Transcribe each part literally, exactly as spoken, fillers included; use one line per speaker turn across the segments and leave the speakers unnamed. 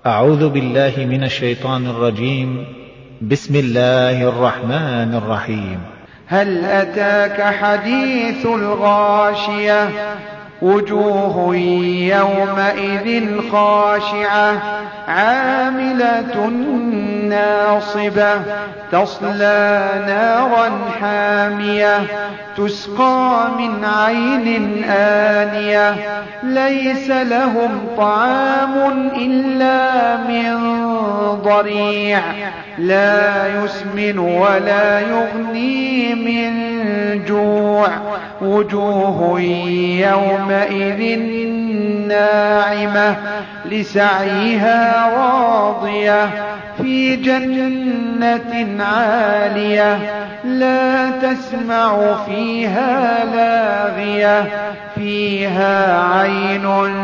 أعوذ بالله من الشيطان الرجيم. بسم الله الرحمن الرحيم.
هل أتاك حديث الغاشية وجوه يومئذ خاشعة عاملة ناصبة تصلى نارا حامية تسقى من عين آنية ليس لهم طعام إلا من ضريع لا يسمن ولا يغني من جوع وجوه يومئذ ناعمة لسعيها راضية في جنة عالية لا تسمع فيها لاغية فيها عين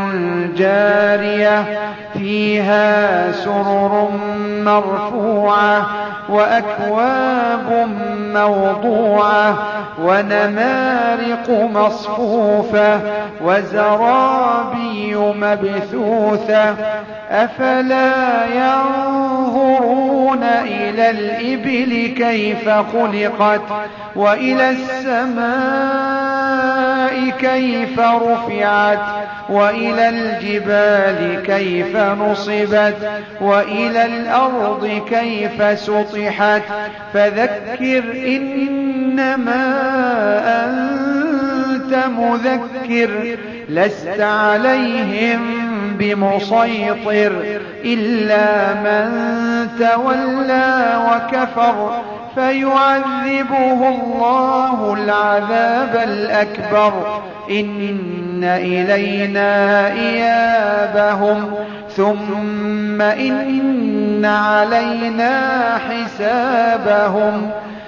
جارية فيها سرر مرفوعة وأكواب موضوعة ونمارق مصفوفة وزرابي مبثوثة أفلا ينظرون إلى الإبل كيف خلقت وإلى السماء كيف رفعت وإلى الجبال كيف نصبت وإلى الأرض كيف سطحت فذكر إنما أنت مذكر لست عليهم بمسيطر إلا من تولى وكفر فيعذبه الله العذاب الأكبر إن إلينا إيابهم ثم إن علينا حسابهم